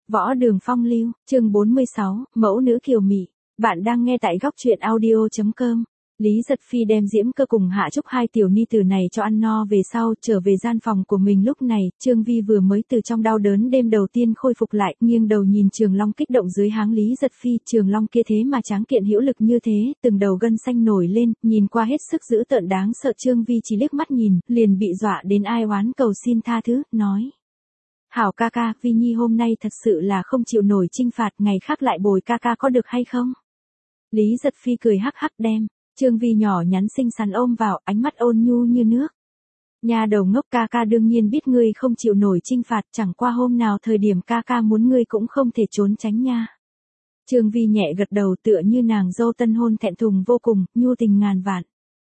Võ Đường Phong lưu, chương 46, mẫu nữ kiều mị. Bạn đang nghe tại góc truyện audio.com. Lý Giật Phi đem Diễm Cơ cùng Hạ Trúc hai tiểu ni tử này cho ăn no về sau, trở về gian phòng của mình. Lúc này, Trương Vi vừa mới từ trong đau đớn đêm đầu tiên khôi phục lại, nghiêng đầu nhìn Trường Long kích động dưới háng Lý Giật Phi. Trường Long kia thế mà tráng kiện hữu lực như thế, từng đầu gân xanh nổi lên, nhìn qua hết sức dữ tợn đáng sợ. Trương Vi chỉ liếc mắt nhìn, liền bị dọa đến ai oán cầu xin tha thứ, nói: Hảo ca ca, Vi Nhi hôm nay thật sự là không chịu nổi trinh phạt, ngày khác lại bồi ca ca có được hay không? Lý Giật Phi cười hắc hắc đem Trương Vi nhỏ nhắn xinh xắn ôm vào, ánh mắt ôn nhu như nước. Nhà đầu ngốc, ca ca đương nhiên biết ngươi không chịu nổi trinh phạt, chẳng qua hôm nào thời điểm ca ca muốn ngươi cũng không thể trốn tránh nha. Trương Vi nhẹ gật đầu, tựa như nàng dâu tân hôn thẹn thùng vô cùng, nhu tình ngàn vạn.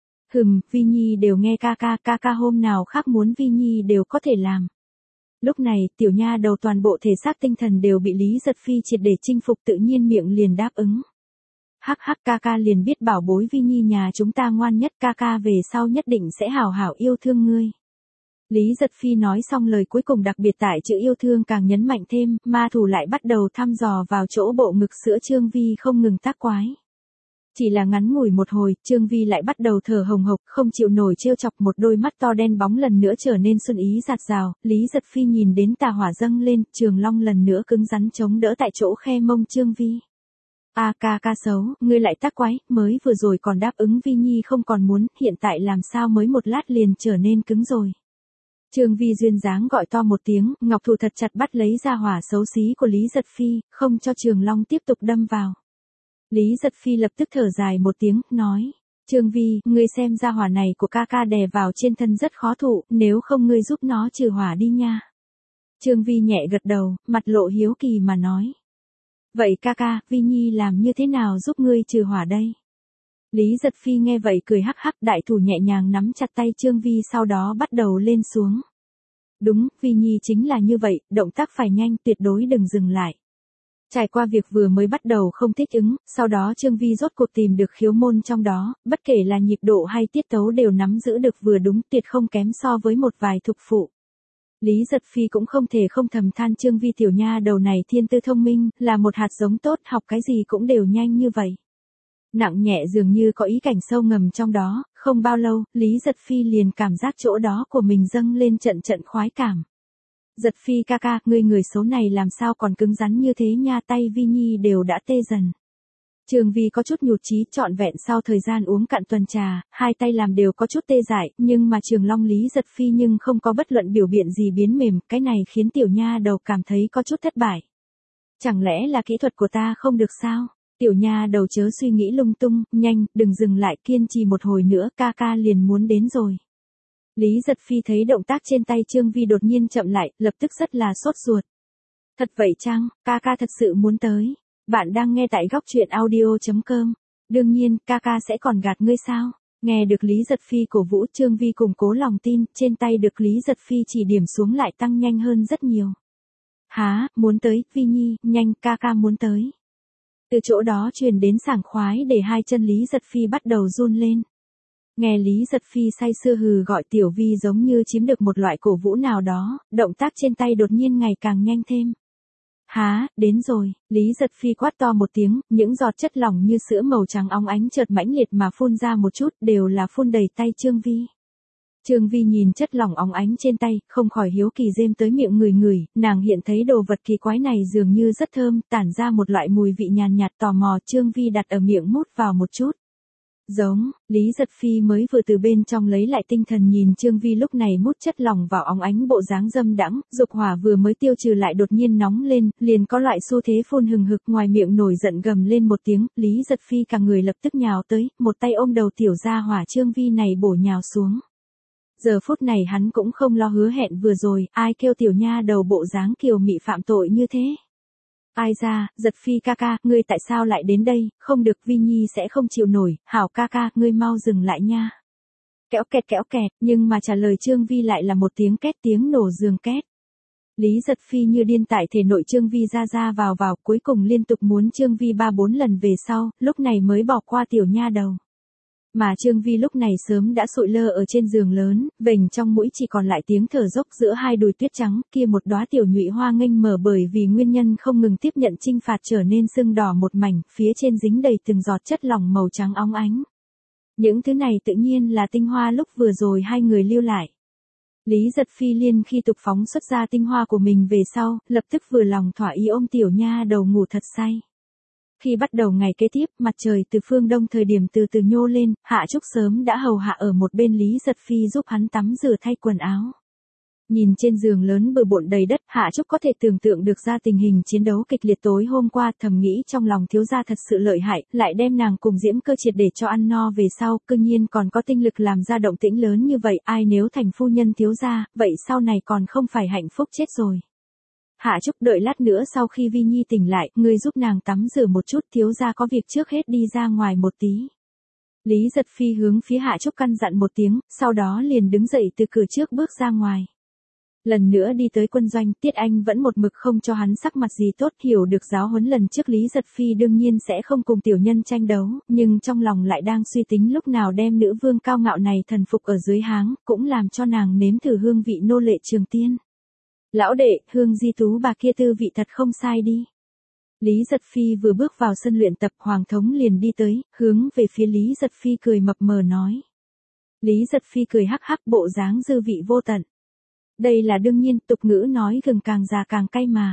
Vi Nhi đều nghe ca ca hôm nào khác muốn Vi Nhi đều có thể làm. Lúc này, tiểu nha đầu toàn bộ thể xác tinh thần đều bị Lý Giật Phi triệt để chinh phục, tự nhiên miệng liền đáp ứng. Hắc hắc, ca liền biết bảo bối Vi Nhi nhà chúng ta ngoan nhất, ca về sau nhất định sẽ hảo hảo yêu thương ngươi. Lý Giật Phi nói xong lời cuối cùng, đặc biệt tại chữ yêu thương càng nhấn mạnh thêm, ma thủ lại bắt đầu thăm dò vào chỗ bộ ngực sữa Trương Vi không ngừng tác quái. Chỉ là ngắn ngủi một hồi, Trương Vi lại bắt đầu thở hồng hộc, không chịu nổi trêu chọc, một đôi mắt to đen bóng lần nữa trở nên xuân ý rạt rào. Lý Giật Phi nhìn đến tà hỏa dâng lên, Trường Long lần nữa cứng rắn chống đỡ tại chỗ khe mông Trương Vi. Ca xấu, ngươi lại tác quái, mới vừa rồi còn đáp ứng Vi Nhi không còn muốn, hiện tại làm sao mới một lát liền trở nên cứng rồi. Trương Vi duyên dáng gọi to một tiếng, ngọc thủ thật chặt bắt lấy ra hỏa xấu xí của Lý Giật Phi, không cho Trường Long tiếp tục đâm vào. Lý Giật Phi lập tức thở dài một tiếng, nói: Trương Vi, ngươi xem ra hỏa này của ca đè vào trên thân rất khó thụ, nếu không ngươi giúp nó trừ hỏa đi nha. Trương Vi nhẹ gật đầu, mặt lộ hiếu kỳ mà nói: Vậy ca, Vi Nhi làm như thế nào giúp ngươi trừ hỏa đây? Lý Giật Phi nghe vậy cười hắc hắc, đại thủ nhẹ nhàng nắm chặt tay Trương Vi, sau đó bắt đầu lên xuống. Đúng, Vi Nhi chính là như vậy, động tác phải nhanh, tuyệt đối đừng dừng lại. Trải qua việc vừa mới bắt đầu không thích ứng, sau đó Trương Vi rốt cuộc tìm được khiếu môn trong đó, bất kể là nhịp độ hay tiết tấu đều nắm giữ được vừa đúng, tuyệt không kém so với một vài thục phụ. Lý Giật Phi cũng không thể không thầm than Trương Vi tiểu nha đầu này thiên tư thông minh, là một hạt giống tốt, học cái gì cũng đều nhanh như vậy. Nặng nhẹ dường như có ý cảnh sâu ngầm trong đó, không bao lâu, Lý Giật Phi liền cảm giác chỗ đó của mình dâng lên trận trận khoái cảm. Giật Phi ca, ngươi người xấu này làm sao còn cứng rắn như thế nha, tay Vi Nhi đều đã tê dần. Trương Vi có chút nhụt chí, trọn vẹn sau thời gian uống cạn tuần trà, hai tay làm đều có chút tê dại, nhưng mà Trường Long Lý Giật Phi nhưng không có bất luận biểu biện gì biến mềm, cái này khiến tiểu nha đầu cảm thấy có chút thất bại. Chẳng lẽ là kỹ thuật của ta không được sao? Tiểu nha đầu chớ suy nghĩ lung tung, nhanh, đừng dừng lại, kiên trì một hồi nữa, ca liền muốn đến rồi. Lý Giật Phi thấy động tác trên tay Trương Vi đột nhiên chậm lại, lập tức rất là sốt ruột. Thật vậy chăng, ca thật sự muốn tới. Bạn đang nghe tại góc truyện audio.com. Đương nhiên, ca sẽ còn gạt ngươi sao? Nghe được Lý Giật Phi cổ vũ, Trương Vi củng cố lòng tin, trên tay được Lý Giật Phi chỉ điểm xuống lại tăng nhanh hơn rất nhiều. Há, muốn tới, Vi Nhi, nhanh, ca muốn tới. Từ chỗ đó truyền đến sảng khoái để hai chân Lý Giật Phi bắt đầu run lên. Nghe Lý Giật Phi say sưa hừ gọi tiểu Vi giống như chiếm được một loại cổ vũ nào đó, động tác trên tay đột nhiên ngày càng nhanh thêm. Há, đến rồi, Lý Giật Phi quát to một tiếng, những giọt chất lỏng như sữa màu trắng óng ánh chợt mãnh liệt mà phun ra một chút, đều là phun đầy tay Trương Vi. Trương Vi nhìn chất lỏng óng ánh trên tay, không khỏi hiếu kỳ rêm tới miệng ngửi, nàng hiện thấy đồ vật kỳ quái này dường như rất thơm, tản ra một loại mùi vị nhàn nhạt, tò mò Trương Vi đặt ở miệng mút vào một chút. Giống, Lý Giật Phi mới vừa từ bên trong lấy lại tinh thần nhìn Trương Vi lúc này mút chất lỏng vào óng ánh bộ dáng dâm đãng, dục hỏa vừa mới tiêu trừ lại đột nhiên nóng lên, liền có loại xu thế phun hừng hực, ngoài miệng nổi giận gầm lên một tiếng, Lý Giật Phi cả người lập tức nhào tới, một tay ôm đầu tiểu gia hỏa Trương Vi này bổ nhào xuống. Giờ phút này hắn cũng không lo hứa hẹn vừa rồi, ai kêu tiểu nha đầu bộ dáng kiều mị phạm tội như thế. Ai ra, Giật Phi ca, ngươi tại sao lại đến đây, không được, Vi Nhi sẽ không chịu nổi, hảo ca, ngươi mau dừng lại nha. Kéo kẹt, nhưng mà trả lời Trương Vi lại là một tiếng két, tiếng nổ giường két. Lý Giật Phi như điên tại thể nội Trương Vi ra vào, cuối cùng liên tục muốn Trương Vi 3-4 lần về sau, lúc này mới bỏ qua tiểu nha đầu. Mà Trương Vi lúc này sớm đã sụi lơ ở trên giường lớn, vểnh trong mũi chỉ còn lại tiếng thở dốc giữa hai đùi tuyết trắng, kia một đóa tiểu nhụy hoa nghênh mở bởi vì nguyên nhân không ngừng tiếp nhận trinh phạt trở nên sưng đỏ một mảnh, phía trên dính đầy từng giọt chất lỏng màu trắng óng ánh. Những thứ này tự nhiên là tinh hoa lúc vừa rồi hai người lưu lại. Lý Giật Phi liên khi tục phóng xuất ra tinh hoa của mình về sau, lập tức vừa lòng thỏa ý ôm tiểu nha đầu ngủ thật say. Khi bắt đầu ngày kế tiếp, mặt trời từ phương đông thời điểm từ từ nhô lên, Hạ Trúc sớm đã hầu hạ ở một bên Lý Giật Phi giúp hắn tắm rửa thay quần áo. Nhìn trên giường lớn bừa bộn đầy đất, Hạ Trúc có thể tưởng tượng được ra tình hình chiến đấu kịch liệt tối hôm qua, thầm nghĩ trong lòng thiếu gia thật sự lợi hại, lại đem nàng cùng Diễm Cơ triệt để cho ăn no về sau, cương nhiên còn có tinh lực làm ra động tĩnh lớn như vậy, ai nếu thành phu nhân thiếu gia, vậy sau này còn không phải hạnh phúc chết rồi. Hạ Trúc đợi lát nữa sau khi Vi Nhi tỉnh lại, ngươi giúp nàng tắm rửa một chút, thiếu gia có việc trước hết đi ra ngoài một tí. Lý Giật Phi hướng phía Hạ Trúc căn dặn một tiếng, sau đó liền đứng dậy từ cửa trước bước ra ngoài. Lần nữa đi tới quân doanh, Tiết Anh vẫn một mực không cho hắn sắc mặt gì tốt, hiểu được giáo huấn lần trước Lý Giật Phi đương nhiên sẽ không cùng tiểu nhân tranh đấu, nhưng trong lòng lại đang suy tính lúc nào đem nữ vương cao ngạo này thần phục ở dưới háng, cũng làm cho nàng nếm thử hương vị nô lệ Trường Tiên. Lão đệ, Hương Di Tú bà kia tư vị thật không sai đi. Lý Giật Phi vừa bước vào sân luyện tập, Hoàng thống liền đi tới, hướng về phía Lý Giật Phi cười mập mờ nói. Lý Giật Phi cười hắc hắc, bộ dáng dư vị vô tận. Đây là đương nhiên, tục ngữ nói gừng càng già càng cay mà.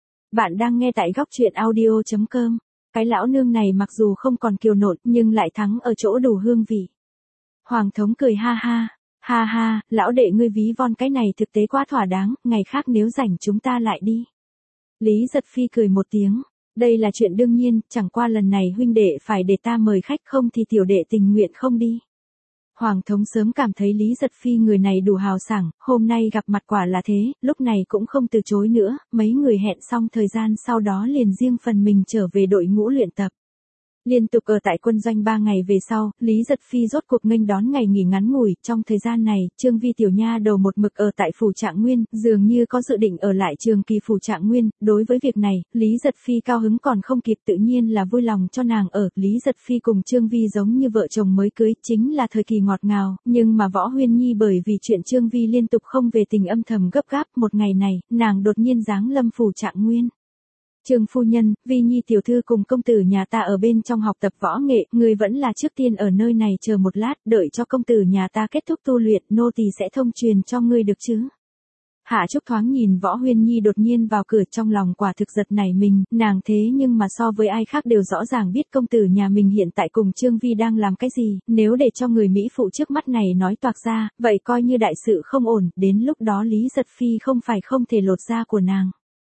Bạn đang nghe tại góc truyện audio.com. Cái lão nương này mặc dù không còn kiều nộn nhưng lại thắng ở chỗ đủ hương vị. Hoàng thống cười ha ha. Ha ha, lão đệ ngươi ví von cái này thực tế quá thỏa đáng, ngày khác nếu rảnh chúng ta lại đi. Lý Giật Phi cười một tiếng, đây là chuyện đương nhiên, chẳng qua lần này huynh đệ phải để ta mời khách, không thì tiểu đệ tình nguyện không đi. Hoàng thống sớm cảm thấy Lý Giật Phi người này đủ hào sảng, hôm nay gặp mặt quả là thế, lúc này cũng không từ chối nữa, mấy người hẹn xong thời gian sau đó liền riêng phần mình trở về đội ngũ luyện tập. Liên tục ở tại quân doanh 3 ngày về sau, Lý Giật Phi rốt cuộc nghênh đón ngày nghỉ ngắn ngủi, trong thời gian này, Trương Vi tiểu nha đầu một mực ở tại phủ Trạng Nguyên, dường như có dự định ở lại trường kỳ phủ Trạng Nguyên, đối với việc này, Lý Giật Phi cao hứng còn không kịp, tự nhiên là vui lòng cho nàng ở, Lý Giật Phi cùng Trương Vi giống như vợ chồng mới cưới, chính là thời kỳ ngọt ngào, nhưng mà Võ Huyên Nhi bởi vì chuyện Trương Vi liên tục không về tình âm thầm gấp gáp, một ngày này, nàng đột nhiên giáng lâm phủ Trạng Nguyên. Trương phu nhân, Vi Nhi tiểu thư cùng công tử nhà ta ở bên trong học tập võ nghệ, người vẫn là trước tiên ở nơi này chờ một lát, đợi cho công tử nhà ta kết thúc tu luyện, nô tỳ sẽ thông truyền cho ngươi được chứ. Hạ Trúc thoáng nhìn Võ Huyên Nhi đột nhiên vào cửa, trong lòng quả thực giật nảy mình, nàng thế nhưng mà so với ai khác đều rõ ràng biết công tử nhà mình hiện tại cùng Trương Vi đang làm cái gì, nếu để cho người Mỹ phụ trước mắt này nói toạc ra, vậy coi như đại sự không ổn, đến lúc đó Lý Giật Phi không phải không thể lột da của nàng.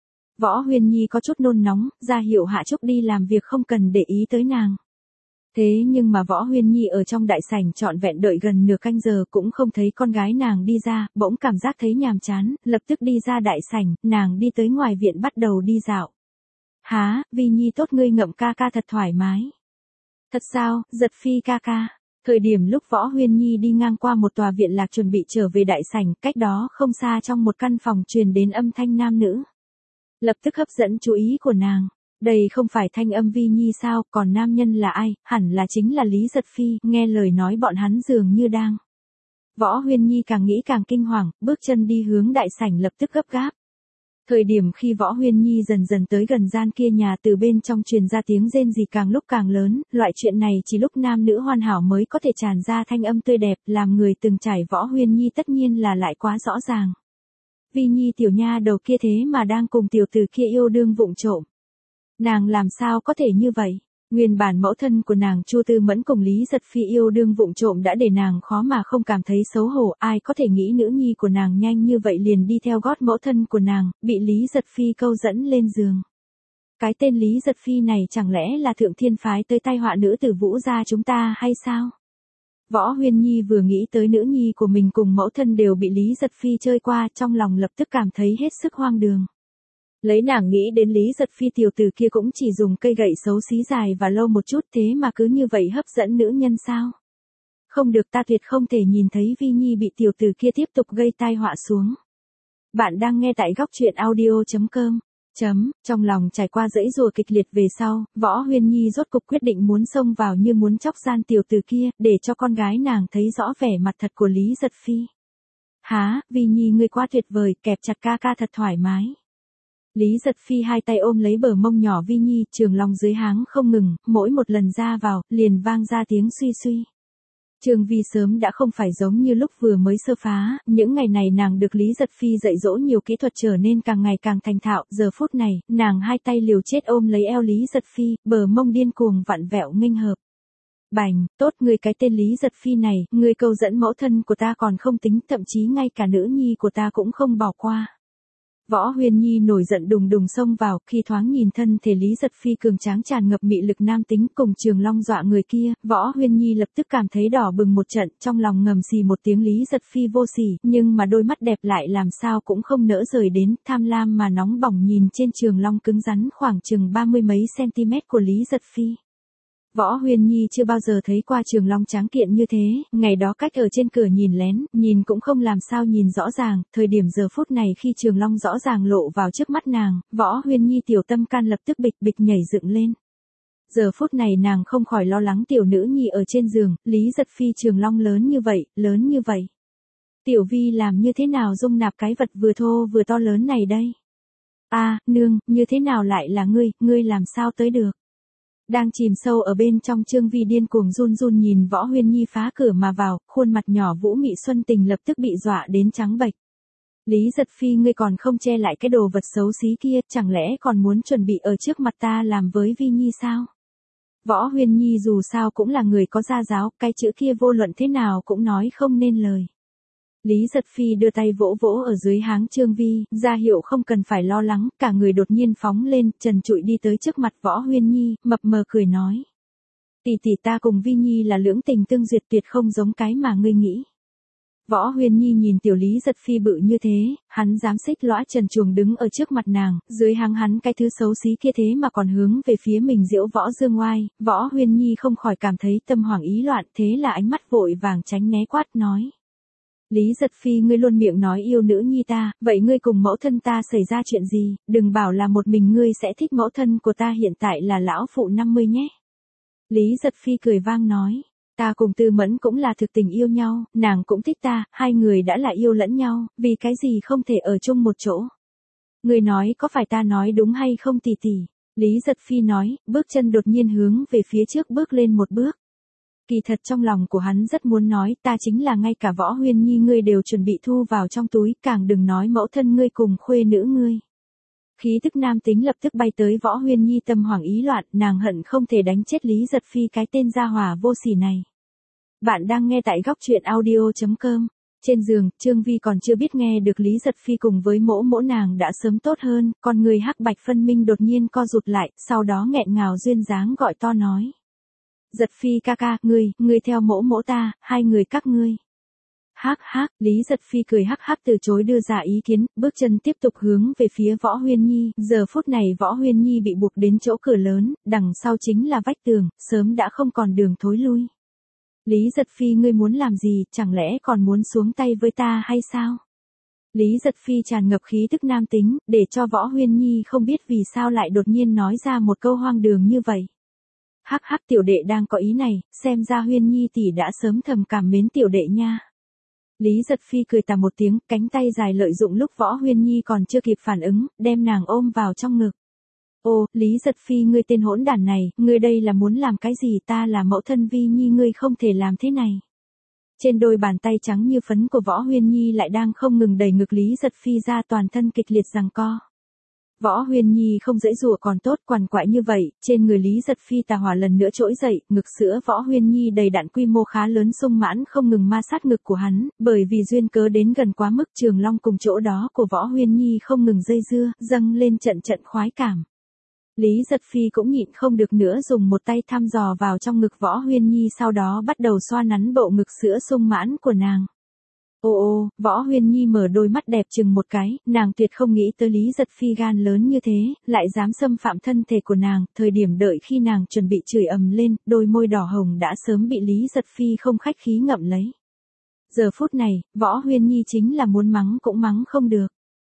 Võ Huyên Nhi có chút nôn nóng, ra hiệu Hạ Trúc đi làm việc không cần để ý tới nàng. Thế nhưng mà Võ Huyên Nhi ở trong đại sảnh trọn vẹn đợi gần nửa canh giờ cũng không thấy con gái nàng đi ra, bỗng cảm giác thấy nhàm chán, lập tức đi ra đại sảnh, nàng đi tới ngoài viện bắt đầu đi dạo. Há, Vi Nhi tốt, ngươi ngậm ca ca thật thoải mái. Thật sao, Giật Phi ca ca. Thời điểm lúc Võ Huyên Nhi đi ngang qua một tòa viện lạc chuẩn bị trở về đại sảnh, cách đó không xa trong một căn phòng truyền đến âm thanh nam nữ. Lập tức hấp dẫn chú ý của nàng. Đây không phải thanh âm Vi Nhi sao, còn nam nhân là ai, hẳn là chính là Lý Giật Phi, nghe lời nói bọn hắn dường như đang. Võ Huyên Nhi càng nghĩ càng kinh hoàng, bước chân đi hướng đại sảnh lập tức gấp gáp. Thời điểm khi Võ Huyên Nhi dần dần tới gần gian kia nhà, từ bên trong truyền ra tiếng rên rỉ càng lúc càng lớn, loại chuyện này chỉ lúc nam nữ hoàn hảo mới có thể tràn ra thanh âm tươi đẹp, làm người từng trải Võ Huyên Nhi tất nhiên là lại quá rõ ràng. Vi Nhi tiểu nha đầu kia thế mà đang cùng tiểu tử kia yêu đương vụng trộm. Nàng làm sao có thể như vậy? Nguyên bản mẫu thân của nàng Chu Tư Mẫn cùng Lý Giật Phi yêu đương vụng trộm đã để nàng khó mà không cảm thấy xấu hổ, ai có thể nghĩ nữ nhi của nàng nhanh như vậy liền đi theo gót mẫu thân của nàng, bị Lý Giật Phi câu dẫn lên giường. Cái tên Lý Giật Phi này chẳng lẽ là thượng thiên phái tới tai họa nữ tử Vũ gia chúng ta hay sao? Võ Huyên Nhi vừa nghĩ tới nữ nhi của mình cùng mẫu thân đều bị Lý Giật Phi chơi qua, trong lòng lập tức cảm thấy hết sức hoang đường. Lấy nàng nghĩ đến Lý Giật Phi tiểu tử kia cũng chỉ dùng cây gậy xấu xí dài và lâu một chút, thế mà cứ như vậy hấp dẫn nữ nhân sao? Không được, ta tuyệt không thể nhìn thấy Vi Nhi bị tiểu tử kia tiếp tục gây tai họa xuống. Bạn đang nghe tại góc truyện audio.com. Trong lòng trải qua dãy rùa kịch liệt về sau, Võ Huyên Nhi rốt cục quyết định muốn xông vào như muốn chóc gian tiểu tử kia, để cho con gái nàng thấy rõ vẻ mặt thật của Lý Giật Phi. Há, Vi Nhi ngươi quá tuyệt vời, kẹp chặt ca ca thật thoải mái. Lý Giật Phi hai tay ôm lấy bờ mông nhỏ Vi Nhi, trường lòng dưới háng không ngừng, mỗi một lần ra vào, liền vang ra tiếng suy suy. Trường Vi sớm đã không phải giống như lúc vừa mới sơ phá, những ngày này nàng được Lý Giật Phi dạy dỗ nhiều kỹ thuật trở nên càng ngày càng thành thạo, giờ phút này, nàng hai tay liều chết ôm lấy eo Lý Giật Phi, bờ mông điên cuồng vặn vẹo nghênh hợp. Bành, tốt ngươi cái tên Lý Giật Phi này, ngươi câu dẫn mẫu thân của ta còn không tính, thậm chí ngay cả nữ nhi của ta cũng không bỏ qua. Võ Huyên Nhi nổi giận đùng đùng xông vào, khi thoáng nhìn thân thể Lý Giật Phi cường tráng tràn ngập mị lực nam tính cùng Trường Long dọa người kia, Võ Huyên Nhi lập tức cảm thấy đỏ bừng một trận, trong lòng ngầm xì một tiếng Lý Giật Phi vô sỉ, nhưng mà đôi mắt đẹp lại làm sao cũng không nỡ rời đến, tham lam mà nóng bỏng nhìn trên Trường Long cứng rắn khoảng chừng 30 mấy cm của Lý Giật Phi. Võ Huyên Nhi chưa bao giờ thấy qua Trường Long tráng kiện như thế, ngày đó cách ở trên cửa nhìn lén, nhìn cũng không làm sao nhìn rõ ràng, thời điểm giờ phút này khi Trường Long rõ ràng lộ vào trước mắt nàng, Võ Huyên Nhi tiểu tâm can lập tức bịch bịch nhảy dựng lên. Giờ phút này nàng không khỏi lo lắng tiểu nữ nhi ở trên giường, Lý Giật Phi Trường Long lớn như vậy. Tiểu Vi làm như thế nào dung nạp cái vật vừa thô vừa to lớn này đây? Nương, như thế nào lại là ngươi làm sao tới được? Đang chìm sâu ở bên trong Trương Vi điên cuồng run run nhìn Võ Huyên Nhi phá cửa mà vào, khuôn mặt nhỏ Vũ Mị Xuân Tình lập tức bị dọa đến trắng bệch. Lý Giật Phi ngươi còn không che lại cái đồ vật xấu xí kia, chẳng lẽ còn muốn chuẩn bị ở trước mặt ta làm với Vi Nhi sao? Võ Huyên Nhi dù sao cũng là người có gia giáo, cái chữ kia vô luận thế nào cũng nói không nên lời. Lý Giật Phi đưa tay vỗ vỗ ở dưới háng Trương Vi, ra hiệu không cần phải lo lắng, cả người đột nhiên phóng lên, trần trụi đi tới trước mặt Võ Huyên Nhi, mập mờ cười nói. Tỷ tỷ ta cùng Vi Nhi là lưỡng tình tương duyệt tuyệt không giống cái mà ngươi nghĩ. Võ Huyên Nhi nhìn tiểu Lý Giật Phi bự như thế, hắn dám xích lõa trần truồng đứng ở trước mặt nàng, dưới háng hắn cái thứ xấu xí kia thế mà còn hướng về phía mình diễu võ dương oai, Võ Huyên Nhi không khỏi cảm thấy tâm hoảng ý loạn, thế là ánh mắt vội vàng tránh né quát nói. Lý Giật Phi ngươi luôn miệng nói yêu nữ nhi ta, vậy ngươi cùng mẫu thân ta xảy ra chuyện gì, đừng bảo là một mình ngươi sẽ thích mẫu thân của ta hiện tại là lão phụ 50 nhé. Lý Giật Phi cười vang nói, ta cùng Tư Mẫn cũng là thực tình yêu nhau, nàng cũng thích ta, hai người đã là yêu lẫn nhau, vì cái gì không thể ở chung một chỗ. Ngươi nói có phải ta nói đúng hay không tỷ tỷ? Lý Giật Phi nói, bước chân đột nhiên hướng về phía trước bước lên một bước. Kỳ thật trong lòng của hắn rất muốn nói, ta chính là ngay cả Võ Huyên Nhi ngươi đều chuẩn bị thu vào trong túi, càng đừng nói mẫu thân ngươi cùng khuê nữ ngươi. Khí tức nam tính lập tức bay tới Võ Huyên Nhi tâm hoảng ý loạn, nàng hận không thể đánh chết Lý Giật Phi cái tên gia hỏa vô sỉ này. Bạn đang nghe tại góc truyện audio.com. Trên giường, Trương Vi còn chưa biết nghe được Lý Giật Phi cùng với mỗ mỗ nàng đã sớm tốt hơn, con người hắc bạch phân minh đột nhiên co rụt lại, sau đó nghẹn ngào duyên dáng gọi to nói. Giật Phi ca ca, ngươi theo mỗ mỗ ta, hai người các ngươi. Lý Giật Phi cười hắc hắc từ chối đưa ra ý kiến, bước chân tiếp tục hướng về phía Võ Huyên Nhi, giờ phút này Võ Huyên Nhi bị buộc đến chỗ cửa lớn, đằng sau chính là vách tường, sớm đã không còn đường thối lui. Lý Giật Phi ngươi muốn làm gì, chẳng lẽ còn muốn xuống tay với ta hay sao? Lý Giật Phi tràn ngập khí tức nam tính, để cho Võ Huyên Nhi không biết vì sao lại đột nhiên nói ra một câu hoang đường như vậy. Hắc tiểu đệ đang có ý này, xem ra Huyên Nhi tỷ đã sớm thầm cảm mến tiểu đệ nha. Lý Giật Phi cười tà một tiếng, cánh tay dài lợi dụng lúc Võ Huyên Nhi còn chưa kịp phản ứng, đem nàng ôm vào trong ngực. Ô, Lý Giật Phi ngươi tên hỗn đản này, ngươi đây là muốn làm cái gì, ta là mẫu thân Vi Nhi ngươi không thể làm thế này. Trên đôi bàn tay trắng như phấn của Võ Huyên Nhi lại đang không ngừng đẩy ngực Lý Giật Phi ra, toàn thân kịch liệt giằng co. Võ Huyên Nhi không dễ dụa còn tốt, quằn quại như vậy, trên người Lý Giật Phi tà hỏa lần nữa trỗi dậy, ngực sữa Võ Huyên Nhi đầy đặn quy mô khá lớn sung mãn không ngừng ma sát ngực của hắn, bởi vì duyên cớ đến gần quá mức Trường Long cùng chỗ đó của Võ Huyên Nhi không ngừng dây dưa, dâng lên trận trận khoái cảm. Lý Giật Phi cũng nhịn không được nữa dùng một tay thăm dò vào trong ngực Võ Huyên Nhi sau đó bắt đầu xoa nắn bộ ngực sữa sung mãn của nàng. Ô, Võ Huyên Nhi mở đôi mắt đẹp chừng một cái, nàng tuyệt không nghĩ tới Lý Giật Phi gan lớn như thế, lại dám xâm phạm thân thể của nàng, thời điểm đợi khi nàng chuẩn bị chửi ầm lên, đôi môi đỏ hồng đã sớm bị Lý Giật Phi không khách khí ngậm lấy. Giờ phút này, Võ Huyên Nhi chính là muốn mắng cũng mắng không được.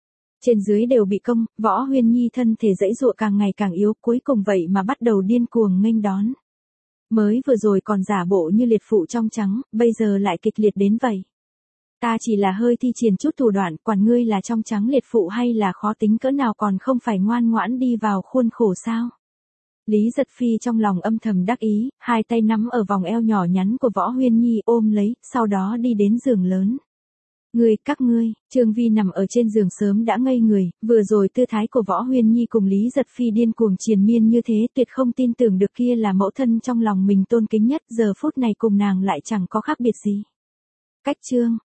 Trên dưới đều bị công, Võ Huyên Nhi thân thể giãy giụa càng ngày càng yếu, cuối cùng vậy mà bắt đầu điên cuồng nghênh đón. Mới vừa rồi còn giả bộ như liệt phụ trong trắng, bây giờ lại kịch liệt đến vậy. Ta chỉ là hơi thi triển chút thủ đoạn, quản ngươi là trong trắng liệt phụ hay là khó tính cỡ nào còn không phải ngoan ngoãn đi vào khuôn khổ sao. Lý Giật Phi trong lòng âm thầm đắc ý, hai tay nắm ở vòng eo nhỏ nhắn của Võ Huyên Nhi ôm lấy, sau đó đi đến giường lớn. Các ngươi, Trương Vi nằm ở trên giường sớm đã ngây người, vừa rồi tư thái của Võ Huyên Nhi cùng Lý Giật Phi điên cuồng triền miên như thế, tuyệt không tin tưởng được kia là mẫu thân trong lòng mình tôn kính nhất, giờ phút này cùng nàng lại chẳng có khác biệt gì. Cách chương,